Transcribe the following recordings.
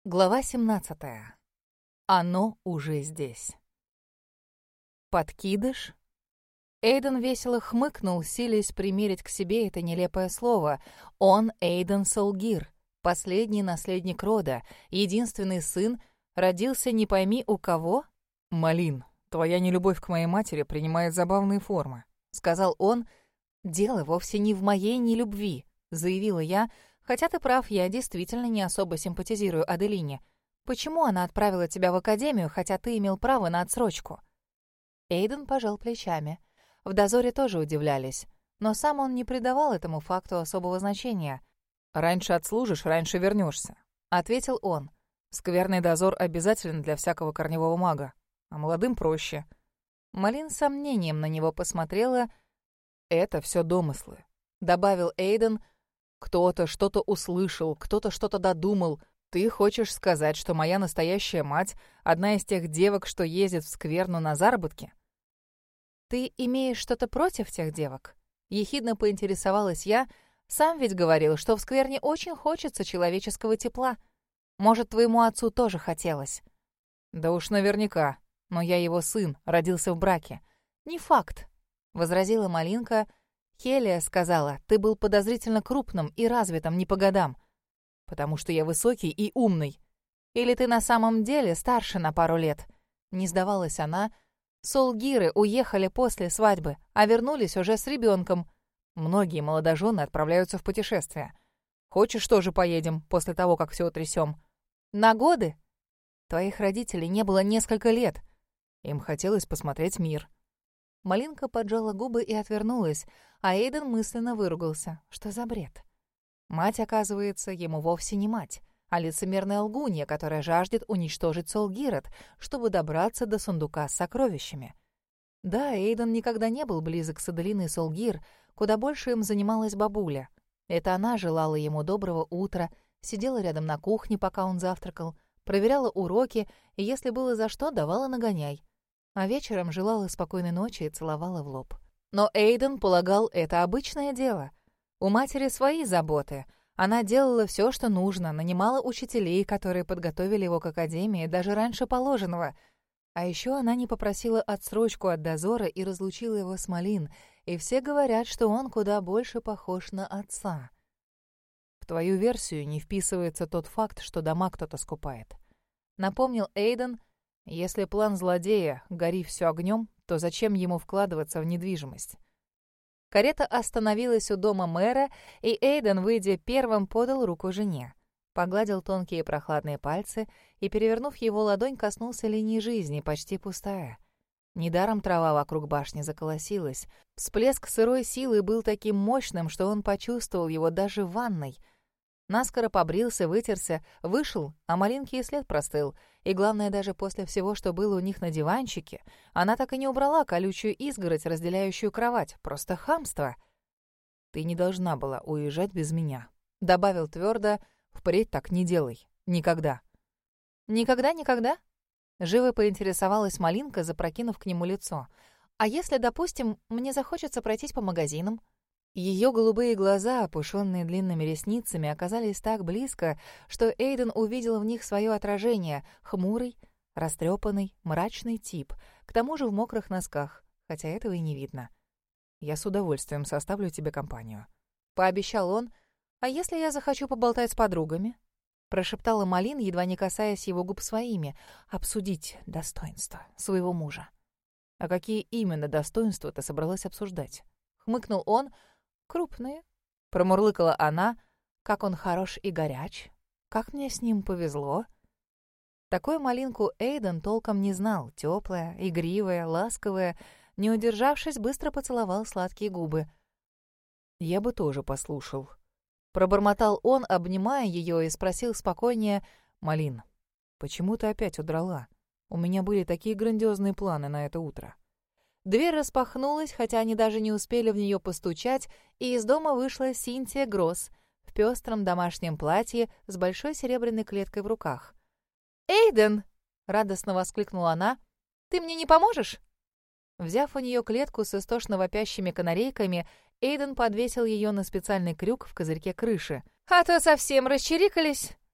Глава 17. Оно уже здесь. Подкидыш? Эйден весело хмыкнул, силясь примерить к себе это нелепое слово. Он Эйден Солгир, последний наследник рода, единственный сын, родился не пойми у кого. «Малин, твоя нелюбовь к моей матери принимает забавные формы», — сказал он. «Дело вовсе не в моей нелюбви», — заявила я. «Хотя ты прав, я действительно не особо симпатизирую Аделине. Почему она отправила тебя в академию, хотя ты имел право на отсрочку?» Эйден пожал плечами. В дозоре тоже удивлялись, но сам он не придавал этому факту особого значения. «Раньше отслужишь, раньше вернешься», — ответил он. «Скверный дозор обязателен для всякого корневого мага, а молодым проще». Малин с сомнением на него посмотрела. «Это все домыслы», — добавил Эйден. «Кто-то что-то услышал, кто-то что-то додумал. Ты хочешь сказать, что моя настоящая мать — одна из тех девок, что ездит в скверну на заработки?» «Ты имеешь что-то против тех девок?» Ехидно поинтересовалась я. «Сам ведь говорил, что в скверне очень хочется человеческого тепла. Может, твоему отцу тоже хотелось?» «Да уж наверняка. Но я его сын, родился в браке». «Не факт», — возразила Малинка. «Хелия сказала, ты был подозрительно крупным и развитым не по годам. Потому что я высокий и умный. Или ты на самом деле старше на пару лет?» Не сдавалась она. «Солгиры уехали после свадьбы, а вернулись уже с ребенком. Многие молодожены отправляются в путешествия. Хочешь, тоже поедем после того, как все утрясем?» «На годы? Твоих родителей не было несколько лет. Им хотелось посмотреть мир». Малинка поджала губы и отвернулась, а Эйден мысленно выругался. Что за бред? Мать, оказывается, ему вовсе не мать, а лицемерная лгунья, которая жаждет уничтожить Солгирет, чтобы добраться до сундука с сокровищами. Да, Эйден никогда не был близок с Аделиной Солгир, куда больше им занималась бабуля. Это она желала ему доброго утра, сидела рядом на кухне, пока он завтракал, проверяла уроки и, если было за что, давала нагоняй. А вечером желала спокойной ночи и целовала в лоб. Но Эйден полагал, это обычное дело. У матери свои заботы. Она делала все, что нужно, нанимала учителей, которые подготовили его к академии даже раньше положенного. А еще она не попросила отсрочку от дозора и разлучила его с Малин, и все говорят, что он куда больше похож на отца. «В твою версию не вписывается тот факт, что дома кто-то скупает», — напомнил Эйден. «Если план злодея — гори все огнем, то зачем ему вкладываться в недвижимость?» Карета остановилась у дома мэра, и Эйден, выйдя первым, подал руку жене. Погладил тонкие прохладные пальцы и, перевернув его ладонь, коснулся линии жизни, почти пустая. Недаром трава вокруг башни заколосилась. Всплеск сырой силы был таким мощным, что он почувствовал его даже в ванной. Наскоро побрился, вытерся, вышел, а Малинке и след простыл. И главное, даже после всего, что было у них на диванчике, она так и не убрала колючую изгородь, разделяющую кровать. Просто хамство. «Ты не должна была уезжать без меня», — добавил твердо. «Впредь так не делай. Никогда». «Никогда-никогда?» — живо поинтересовалась Малинка, запрокинув к нему лицо. «А если, допустим, мне захочется пройтись по магазинам?» Ее голубые глаза, опушенные длинными ресницами, оказались так близко, что Эйден увидел в них свое отражение — хмурый, растрепанный, мрачный тип, к тому же в мокрых носках, хотя этого и не видно. «Я с удовольствием составлю тебе компанию», — пообещал он. «А если я захочу поболтать с подругами?» — прошептала Малин, едва не касаясь его губ своими. «Обсудить достоинства своего мужа». «А какие именно достоинства ты собралась обсуждать?» — хмыкнул он. «Крупные», — промурлыкала она. «Как он хорош и горяч. Как мне с ним повезло». Такую Малинку Эйден толком не знал. Теплая, игривая, ласковая. Не удержавшись, быстро поцеловал сладкие губы. «Я бы тоже послушал». Пробормотал он, обнимая ее, и спросил спокойнее: «Малин, почему ты опять удрала? У меня были такие грандиозные планы на это утро». Дверь распахнулась, хотя они даже не успели в нее постучать, и из дома вышла Синтия Гросс в пестром домашнем платье с большой серебряной клеткой в руках. «Эйден!» — радостно воскликнула она. «Ты мне не поможешь?» Взяв у нее клетку с истошно вопящими канарейками, Эйден подвесил ее на специальный крюк в козырьке крыши. «А то совсем расчирикались!»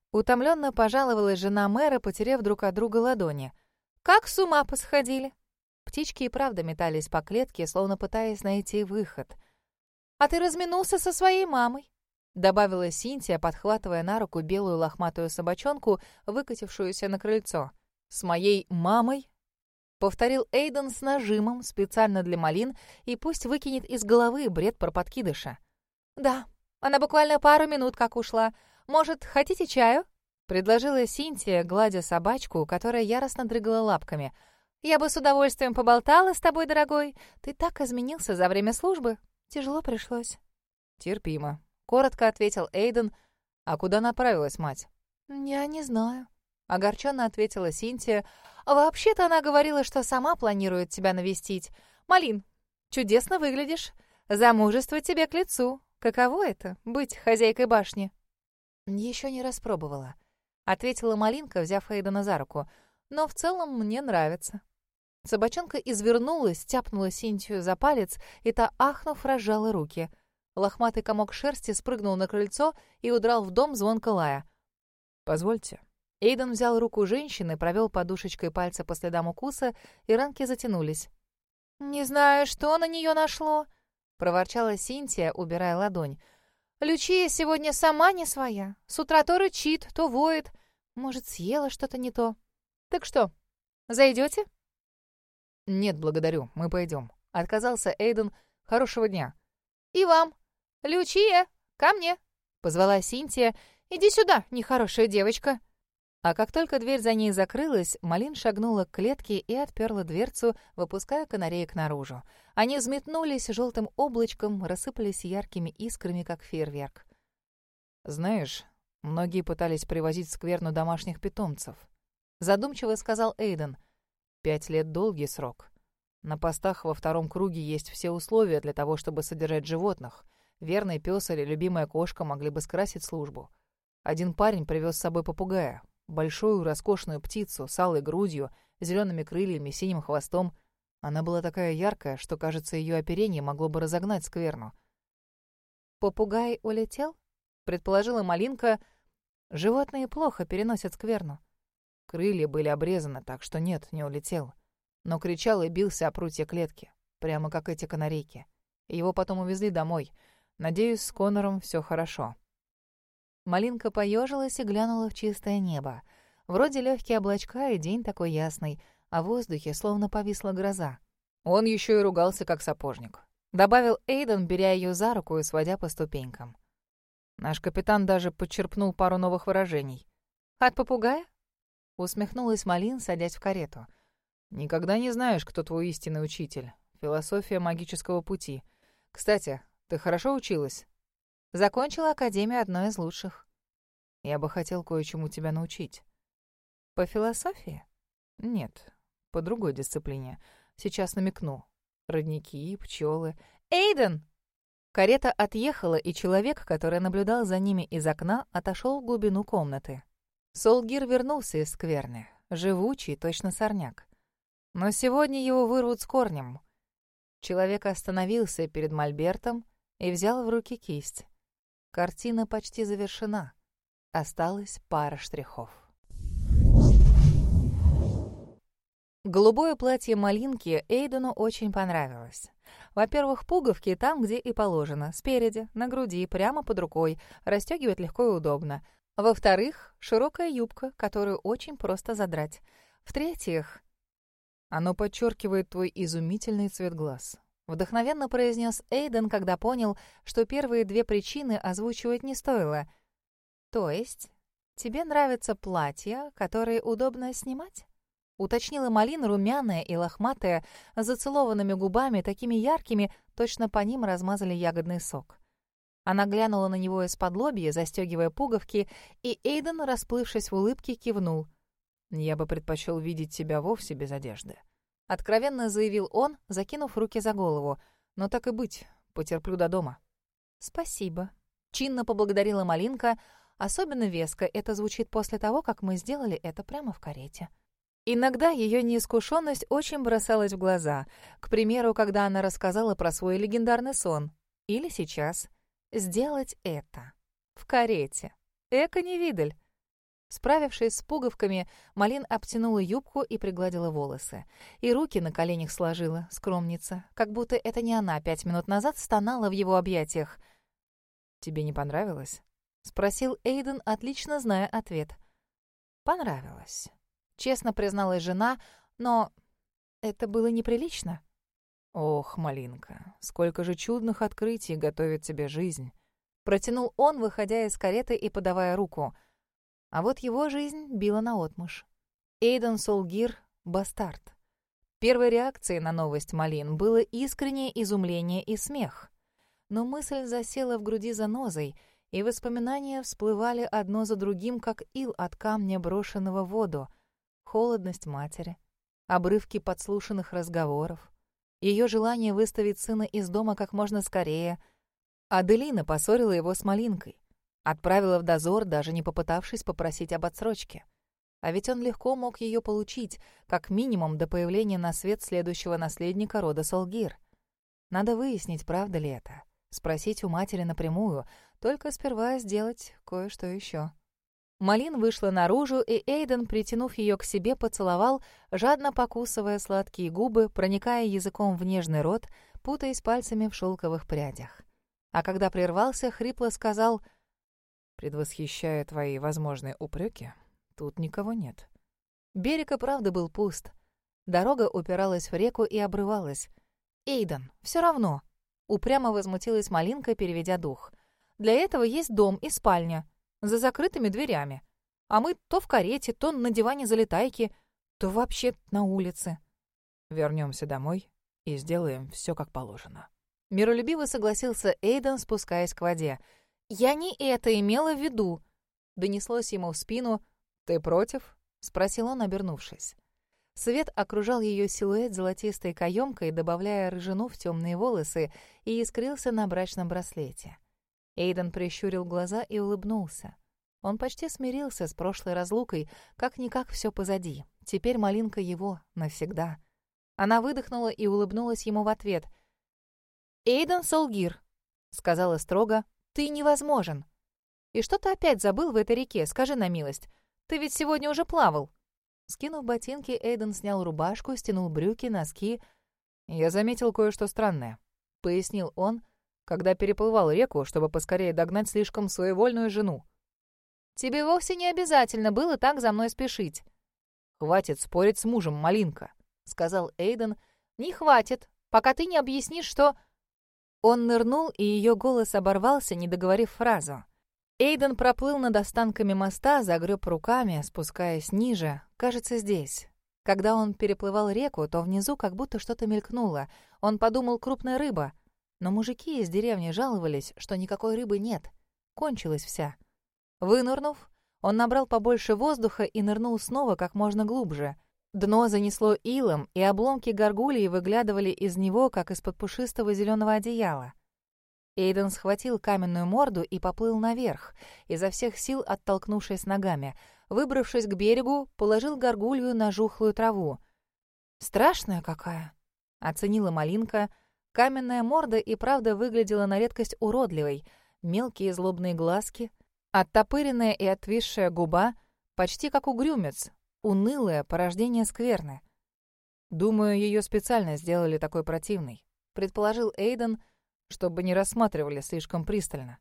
Утомленно пожаловалась жена мэра, потеряв друг от друга ладони. «Как с ума посходили!» Птички и правда метались по клетке, словно пытаясь найти выход. «А ты разминулся со своей мамой», — добавила Синтия, подхватывая на руку белую лохматую собачонку, выкатившуюся на крыльцо. «С моей мамой?» — повторил Эйден с нажимом, специально для Малин, и пусть выкинет из головы бред про подкидыша. «Да, она буквально пару минут как ушла. Может, хотите чаю?» — предложила Синтия, гладя собачку, которая яростно дрыгала лапками. «Я бы с удовольствием поболтала с тобой, дорогой. Ты так изменился за время службы. Тяжело пришлось». «Терпимо», — коротко ответил Эйден. «А куда направилась мать?» «Я не знаю», — огорченно ответила Синтия. «Вообще-то она говорила, что сама планирует тебя навестить. Малин, чудесно выглядишь. Замужество тебе к лицу. Каково это — быть хозяйкой башни?» «Еще не распробовала», — ответила Малинка, взяв Эйдена за руку. «Но в целом мне нравится». Собачонка извернулась, тяпнула Синтию за палец, и та, ахнув, разжала руки. Лохматый комок шерсти спрыгнул на крыльцо и удрал в дом, звонко лая. «Позвольте». Эйден взял руку женщины, провел подушечкой пальца по следам укуса, и ранки затянулись. «Не знаю, что на нее нашло», — проворчала Синтия, убирая ладонь. «Лючия сегодня сама не своя. С утра то рычит, то воет. Может, съела что-то не то. Так что, зайдете?» «Нет, благодарю, мы пойдем», — отказался Эйден. «Хорошего дня». «И вам. Лючия, ко мне», — позвала Синтия. «Иди сюда, нехорошая девочка». А как только дверь за ней закрылась, Малин шагнула к клетке и отперла дверцу, выпуская канареек наружу. Они взметнулись желтым облачком, рассыпались яркими искрами, как фейерверк. «Знаешь, многие пытались привозить в скверну домашних питомцев», — задумчиво сказал Эйден. 5 лет — долгий срок. На постах во втором круге есть все условия для того, чтобы содержать животных. Верный пес или любимая кошка могли бы скрасить службу. Один парень привез с собой попугая. Большую, роскошную птицу с алой грудью, зелеными крыльями, синим хвостом. Она была такая яркая, что, кажется, ее оперение могло бы разогнать скверну. «Попугай улетел?» — предположила Малинка. «Животные плохо переносят скверну». Крылья были обрезаны, так что нет, не улетел. Но кричал и бился о прутья клетки, прямо как эти канарейки. Его потом увезли домой. Надеюсь, с Конором все хорошо. Малинка поежилась и глянула в чистое небо. Вроде легкие облачка и день такой ясный, а в воздухе словно повисла гроза. Он еще и ругался, как сапожник. Добавил Эйден, беря ее за руку и сводя по ступенькам. Наш капитан даже подчерпнул пару новых выражений. «От попугая?» — усмехнулась Малин, садясь в карету. «Никогда не знаешь, кто твой истинный учитель. Философия магического пути. Кстати, ты хорошо училась?» «Закончила академию одной из лучших». «Я бы хотел кое-чему тебя научить». «По философии?» «Нет, по другой дисциплине. Сейчас намекну. Родники, пчелы». «Эйден!» Карета отъехала, и человек, который наблюдал за ними из окна, отошел в глубину комнаты. Солгир вернулся из скверны, живучий, точно сорняк. Но сегодня его вырвут с корнем. Человек остановился перед мольбертом и взял в руки кисть. Картина почти завершена. Осталась пара штрихов. Голубое платье Малинки Эйдену очень понравилось. Во-первых, пуговки там, где и положено, спереди, на груди, прямо под рукой, расстегивать легко и удобно. Во-вторых, широкая юбка, которую очень просто задрать. В-третьих, оно подчеркивает твой изумительный цвет глаз. Вдохновенно произнес Эйден, когда понял, что первые 2 причины озвучивать не стоило. То есть, тебе нравятся платья, которые удобно снимать? Уточнила Малин, румяная и лохматая, с зацелованными губами, такими яркими, точно по ним размазали ягодный сок. Она глянула на него из-под лобья, застегивая пуговки, и Эйден, расплывшись в улыбке, кивнул. «Я бы предпочел видеть тебя вовсе без одежды», — откровенно заявил он, закинув руки за голову. «Но так и быть, потерплю до дома». «Спасибо», — чинно поблагодарила Малинка. Особенно веско это звучит после того, как мы сделали это прямо в карете. Иногда ее неискушенность очень бросалась в глаза. К примеру, когда она рассказала про свой легендарный сон. Или сейчас. Сделать это. В карете. Эко-невидаль. Справившись с пуговками, Малин обтянула юбку и пригладила волосы. И руки на коленях сложила, скромница, как будто это не она 5 минут назад стонала в его объятиях. «Тебе не понравилось?» — спросил Эйден, отлично зная ответ. «Понравилось», — честно призналась жена, но это было неприлично. «Ох, Малинка, сколько же чудных открытий готовит тебе жизнь!» Протянул он, выходя из кареты и подавая руку. А вот его жизнь била наотмашь. Эйден Солгир — бастард. Первой реакцией на новость Малин было искреннее изумление и смех. Но мысль засела в груди занозой, и воспоминания всплывали одно за другим, как ил от камня, брошенного в воду. Холодность матери, обрывки подслушанных разговоров, ее желание выставить сына из дома как можно скорее. Аделина поссорила его с Малинкой. Отправила в дозор, даже не попытавшись попросить об отсрочке. А ведь он легко мог ее получить, как минимум до появления на свет следующего наследника рода Солгир. Надо выяснить, правда ли это. Спросить у матери напрямую, только сперва сделать кое-что еще. Малин вышла наружу, и Эйден, притянув ее к себе, поцеловал, жадно покусывая сладкие губы, проникая языком в нежный рот, путаясь пальцами в шелковых прядях. А когда прервался, хрипло сказал: «Предвосхищая твои возможные упреки, тут никого нет». Берег и правда был пуст. Дорога упиралась в реку и обрывалась. «Эйден, все равно!» — упрямо возмутилась Малинка, переведя дух. «Для этого есть дом и спальня, за закрытыми дверями. А мы то в карете, то на диване залетайки, то вообще на улице». «Вернемся домой и сделаем все как положено». Миролюбиво согласился Эйден, спускаясь к воде. «Я не это имела в виду», — донеслось ему в спину. «Ты против?» — спросил он, обернувшись. Свет окружал ее силуэт золотистой каемкой, добавляя рыжину в темные волосы, и искрился на брачном браслете. Эйден прищурил глаза и улыбнулся. Он почти смирился с прошлой разлукой, как-никак все позади. Теперь Малинка его навсегда. Она выдохнула и улыбнулась ему в ответ. «Эйден Солгир», — сказала строго, — «ты невозможен. И что ты опять забыл в этой реке, скажи на милость? Ты ведь сегодня уже плавал». Скинув ботинки, Эйден снял рубашку, стянул брюки, носки. «Я заметил кое-что странное», — пояснил он, когда переплывал реку, чтобы поскорее догнать слишком своевольную жену. «Тебе вовсе не обязательно было так за мной спешить». «Хватит спорить с мужем, Малинка», — сказал Эйден. «Не хватит, пока ты не объяснишь, что...» Он нырнул, и ее голос оборвался, не договорив фразу. Эйден проплыл над останками моста, загреб руками, спускаясь ниже, кажется, здесь. Когда он переплывал реку, то внизу как будто что-то мелькнуло. Он подумал: крупная рыба. Но мужики из деревни жаловались, что никакой рыбы нет. Кончилась вся. Вынырнув, он набрал побольше воздуха и нырнул снова как можно глубже. Дно занесло илом, и обломки горгульи выглядывали из него, как из-под пушистого зеленого одеяла. Эйден схватил каменную морду и поплыл наверх, изо всех сил оттолкнувшись ногами. Выбравшись к берегу, положил горгулью на жухлую траву. «Страшная какая!» — оценила Малинка. Каменная морда и правда выглядела на редкость уродливой. Мелкие злобные глазки, оттопыренная и отвисшая губа, почти как угрюмец, унылое порождение скверны. «Думаю, ее специально сделали такой противной», — предположил Эйден, чтобы не рассматривали слишком пристально.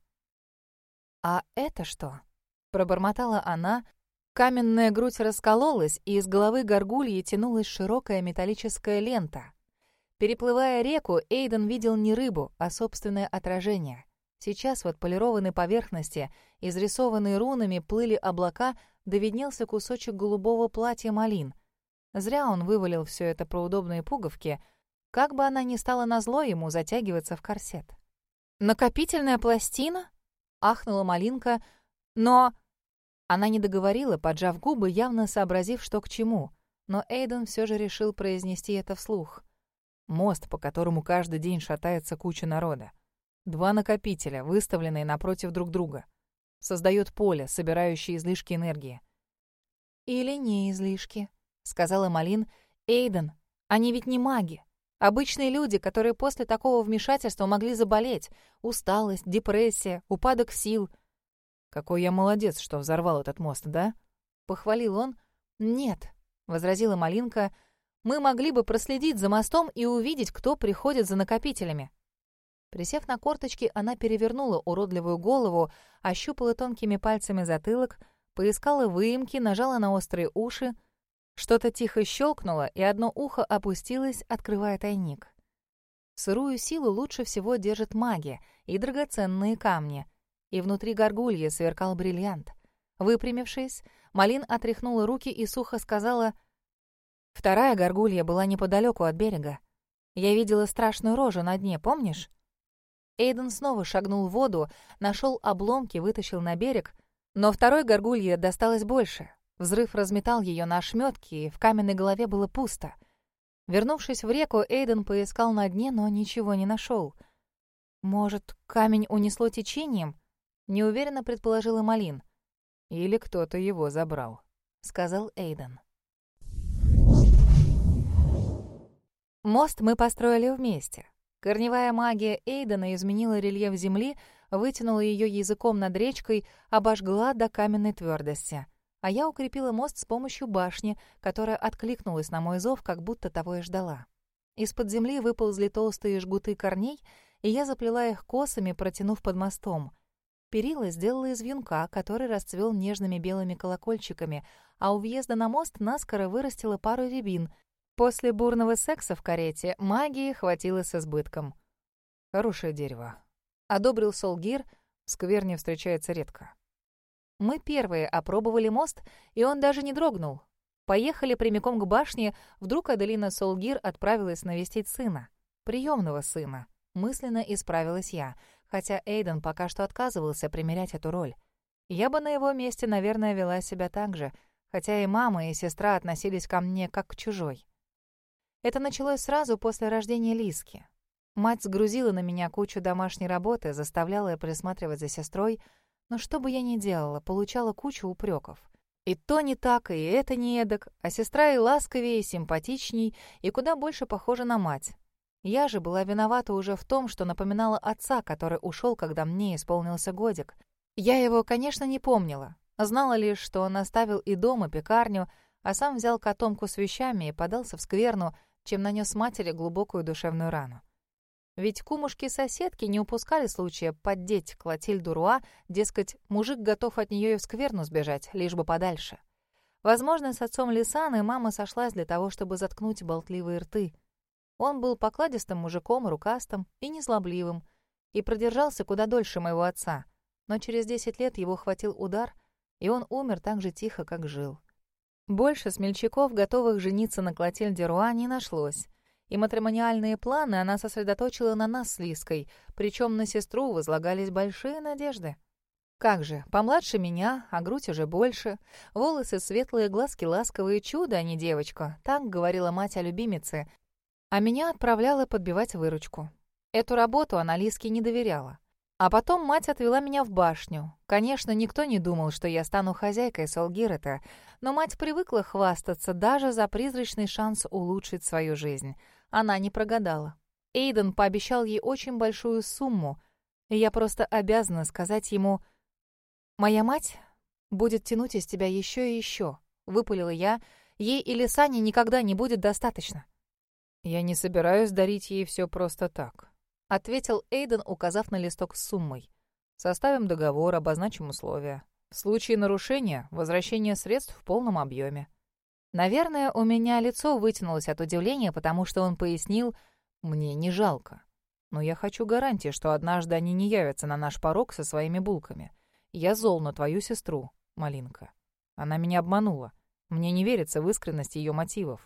«А это что?» — пробормотала она. Каменная грудь раскололась, и из головы горгульи тянулась широкая металлическая лента. Переплывая реку, Эйден видел не рыбу, а собственное отражение. Сейчас в отполированной поверхности, изрисованной рунами, плыли облака, да виднелся кусочек голубого платья Малин. Зря он вывалил все это про удобные пуговки, как бы она ни стала назло ему затягиваться в корсет. «Накопительная пластина?» — ахнула Малинка, но... Она не договорила, поджав губы, явно сообразив, что к чему, но Эйден все же решил произнести это вслух. Мост, по которому каждый день шатается куча народа. 2 накопителя, выставленные напротив друг друга. Создает поле, собирающее излишки энергии. «Или не излишки», — сказала Малин. «Эйден, они ведь не маги. Обычные люди, которые после такого вмешательства могли заболеть. Усталость, депрессия, упадок сил». «Какой я молодец, что взорвал этот мост, да?» похвалил он. «Нет», — возразила Малинка, — «мы могли бы проследить за мостом и увидеть, кто приходит за накопителями». Присев на корточки, она перевернула уродливую голову, ощупала тонкими пальцами затылок, поискала выемки, нажала на острые уши. Что-то тихо щелкнуло, и одно ухо опустилось, открывая тайник. Сырую силу лучше всего держит магия и драгоценные камни. И внутри горгульи сверкал бриллиант. Выпрямившись, Малин отряхнула руки и сухо сказала: «Вторая горгулья была неподалеку от берега. Я видела страшную рожу на дне, помнишь?» Эйден снова шагнул в воду, нашел обломки, вытащил на берег, но второй горгулье досталось больше. Взрыв разметал ее на ошметки, и в каменной голове было пусто. Вернувшись в реку, Эйден поискал на дне, но ничего не нашел. «Может, камень унесло течением?» — неуверенно предположила Малин. «Или кто-то его забрал», — сказал Эйден. Мост мы построили вместе. Корневая магия Эйдена изменила рельеф земли, вытянула ее языком над речкой, обожгла до каменной твердости. А я укрепила мост с помощью башни, которая откликнулась на мой зов, как будто того и ждала. Из-под земли выползли толстые жгуты корней, и я заплела их косами, протянув под мостом. Перила сделала из вьюнка, который расцвел нежными белыми колокольчиками, а у въезда на мост наскоро вырастила пару рябин. После бурного секса в карете магии хватило с избытком. «Хорошее дерево», — одобрил Солгир, в скверне встречается редко. Мы первые опробовали мост, и он даже не дрогнул. Поехали прямиком к башне, вдруг Аделина Солгир отправилась навестить сына. Приемного сына. Мысленно исправилась я, хотя Эйден пока что отказывался примерять эту роль. Я бы на его месте, наверное, вела себя так же, хотя и мама, и сестра относились ко мне как к чужой. Это началось сразу после рождения Лиски. Мать сгрузила на меня кучу домашней работы, заставляла присматривать за сестрой, но что бы я ни делала, получала кучу упреков. И то не так, и это не эдак, а сестра и ласковее, и симпатичней, и куда больше похожа на мать. Я же была виновата уже в том, что напоминала отца, который ушел, когда мне исполнился годик. Я его, конечно, не помнила. Знала лишь, что он оставил и дом, и пекарню, а сам взял котомку с вещами и подался в скверну, чем нанес матери глубокую душевную рану. Ведь кумушки-соседки не упускали случая поддеть Клотильду Руа, дескать, мужик готов от нее и в скверну сбежать, лишь бы подальше. Возможно, с отцом Лисаны мама сошлась для того, чтобы заткнуть болтливые рты. Он был покладистым мужиком, рукастым и незлобливым, и продержался куда дольше моего отца, но через 10 лет его хватил удар, и он умер так же тихо, как жил. Больше смельчаков, готовых жениться на Клотильде Руа, не нашлось. И матримониальные планы она сосредоточила на нас с Лиской, причем на сестру возлагались большие надежды. Как же, помладше меня, а грудь уже больше, волосы светлые, глазки ласковые, чудо, а не девочка, так говорила мать о любимице, а меня отправляла подбивать выручку. Эту работу она Лиске не доверяла. А потом мать отвела меня в башню. Конечно, никто не думал, что я стану хозяйкой Солгирета, но мать привыкла хвастаться даже за призрачный шанс улучшить свою жизнь. Она не прогадала. Эйден пообещал ей очень большую сумму, и я просто обязана сказать ему: «Моя мать будет тянуть из тебя еще и еще», — выпалила я. «Ей или Сане никогда не будет достаточно». «Я не собираюсь дарить ей все просто так», — ответил Эйден, указав на листок с суммой. «Составим договор, обозначим условия. В случае нарушения — возвращение средств в полном объеме». Наверное, у меня лицо вытянулось от удивления, потому что он пояснил: «Мне не жалко. Но я хочу гарантии, что однажды они не явятся на наш порог со своими булками. Я зол на твою сестру, Малинка. Она меня обманула. Мне не верится в искренность ее мотивов».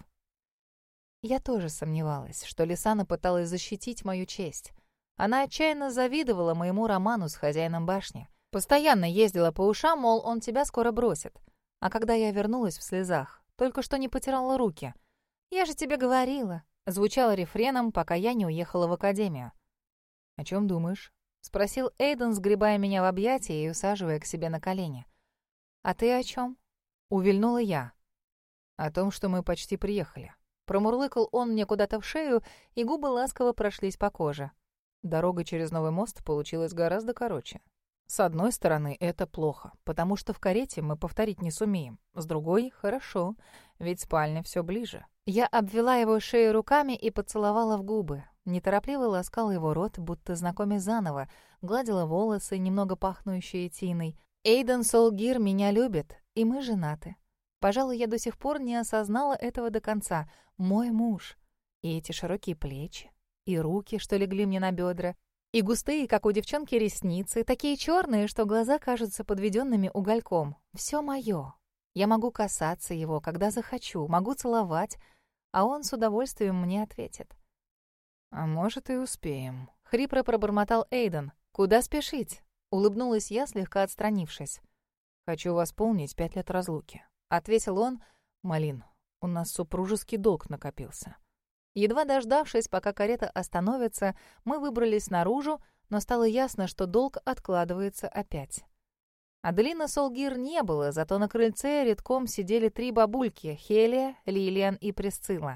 Я тоже сомневалась, что Лисана пыталась защитить мою честь. Она отчаянно завидовала моему роману с хозяином башни. Постоянно ездила по ушам, мол, он тебя скоро бросит. А когда я вернулась в слезах, только что не потирала руки. «Я же тебе говорила», — звучало рефреном, пока я не уехала в академию. «О чем думаешь?» — спросил Эйден, сгребая меня в объятия и усаживая к себе на колени. «А ты о чем?» — увильнула я. «О том, что мы почти приехали». Промурлыкал он мне куда-то в шею, и губы ласково прошлись по коже. Дорога через новый мост получилась гораздо короче. С одной стороны, это плохо, потому что в карете мы повторить не сумеем. С другой — хорошо, ведь спальня все ближе. Я обвела его шею руками и поцеловала в губы. Неторопливо ласкала его рот, будто знакомясь заново, гладила волосы, немного пахнущие тиной. Эйден Солгир меня любит, и мы женаты. Пожалуй, я до сих пор не осознала этого до конца. Мой муж. И эти широкие плечи, и руки, что легли мне на бедра, и густые, как у девчонки, ресницы, такие черные, что глаза кажутся подведенными угольком. Все мое. Я могу касаться его, когда захочу, могу целовать, а он с удовольствием мне ответит. «А может, и успеем», — хрипро пробормотал Эйден. «Куда спешить?» — улыбнулась я, слегка отстранившись. «Хочу восполнить 5 лет разлуки», — ответил он. «Малин, у нас супружеский долг накопился». Едва дождавшись, пока карета остановится, мы выбрались наружу, но стало ясно, что долг откладывается опять. Аделина Солгир не было, зато на крыльце редком сидели 3 бабульки — Хелия, Лилиан и Присцилла.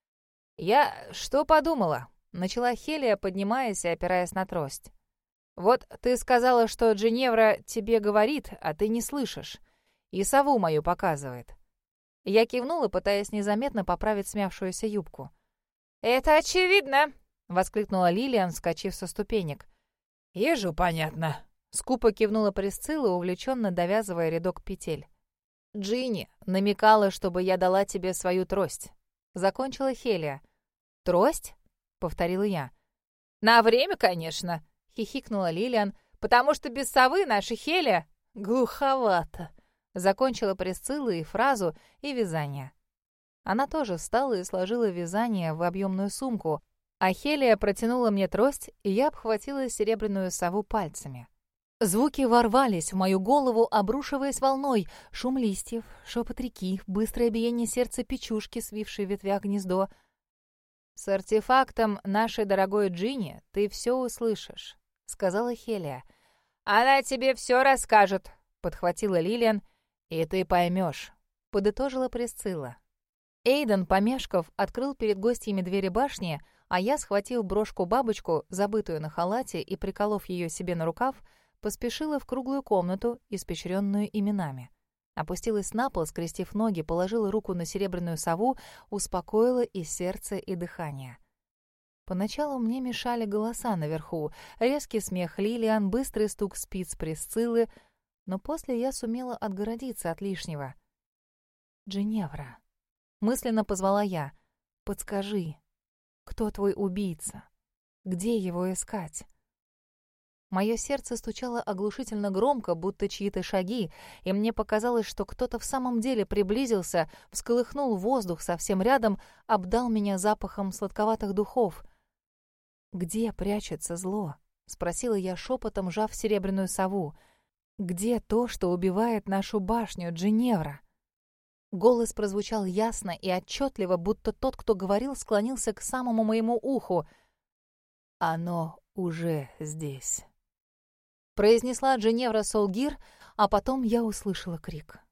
«Я что подумала?» — начала Хелия, поднимаясь и опираясь на трость. «Вот ты сказала, что Джиневра тебе говорит, а ты не слышишь, и сову мою показывает». Я кивнула, пытаясь незаметно поправить смявшуюся юбку. «Это очевидно!» — воскликнула Лилиан, вскочив со ступенек. «Ежу понятно!» — скупо кивнула Присцилла, увлеченно довязывая рядок петель. «Джинни намекала, чтобы я дала тебе свою трость», — закончила Хелия. «Трость?» — повторила я. «На время, конечно», — хихикнула Лилиан, «потому что без совы наша Хелия глуховато», — закончила Присцилла и фразу, и вязание. Она тоже встала и сложила вязание в объемную сумку, а Хелия протянула мне трость, и я обхватила серебряную сову пальцами. Звуки ворвались в мою голову, обрушиваясь волной. Шум листьев, шепот реки, быстрое биение сердца печушки, свившей в ветвях гнездо. «С артефактом нашей дорогой Джинни ты все услышишь», — сказала Хелия. «Она тебе все расскажет», — подхватила Лилиан. «И ты поймешь», — подытожила Присцилла. Эйден, помешков, открыл перед гостями двери башни, а я, схватив брошку-бабочку, забытую на халате, и приколов ее себе на рукав, поспешила в круглую комнату, испещренную именами. Опустилась на пол, скрестив ноги, положила руку на серебряную сову, успокоила и сердце, и дыхание. Поначалу мне мешали голоса наверху, резкий смех Лилиан, быстрый стук спиц Присциллы, но после я сумела отгородиться от лишнего. «Джиневра», — мысленно позвала я, — «подскажи, кто твой убийца? Где его искать?» Мое сердце стучало оглушительно громко, будто чьи-то шаги, и мне показалось, что кто-то в самом деле приблизился, всколыхнул воздух совсем рядом, обдал меня запахом сладковатых духов. «Где прячется зло?» — спросила я шепотом, сжав серебряную сову. «Где то, что убивает нашу башню, Джиневра?» Голос прозвучал ясно и отчетливо, будто тот, кто говорил, склонился к самому моему уху. «Оно уже здесь», — произнесла Джиневра Солгир, а потом я услышала крик.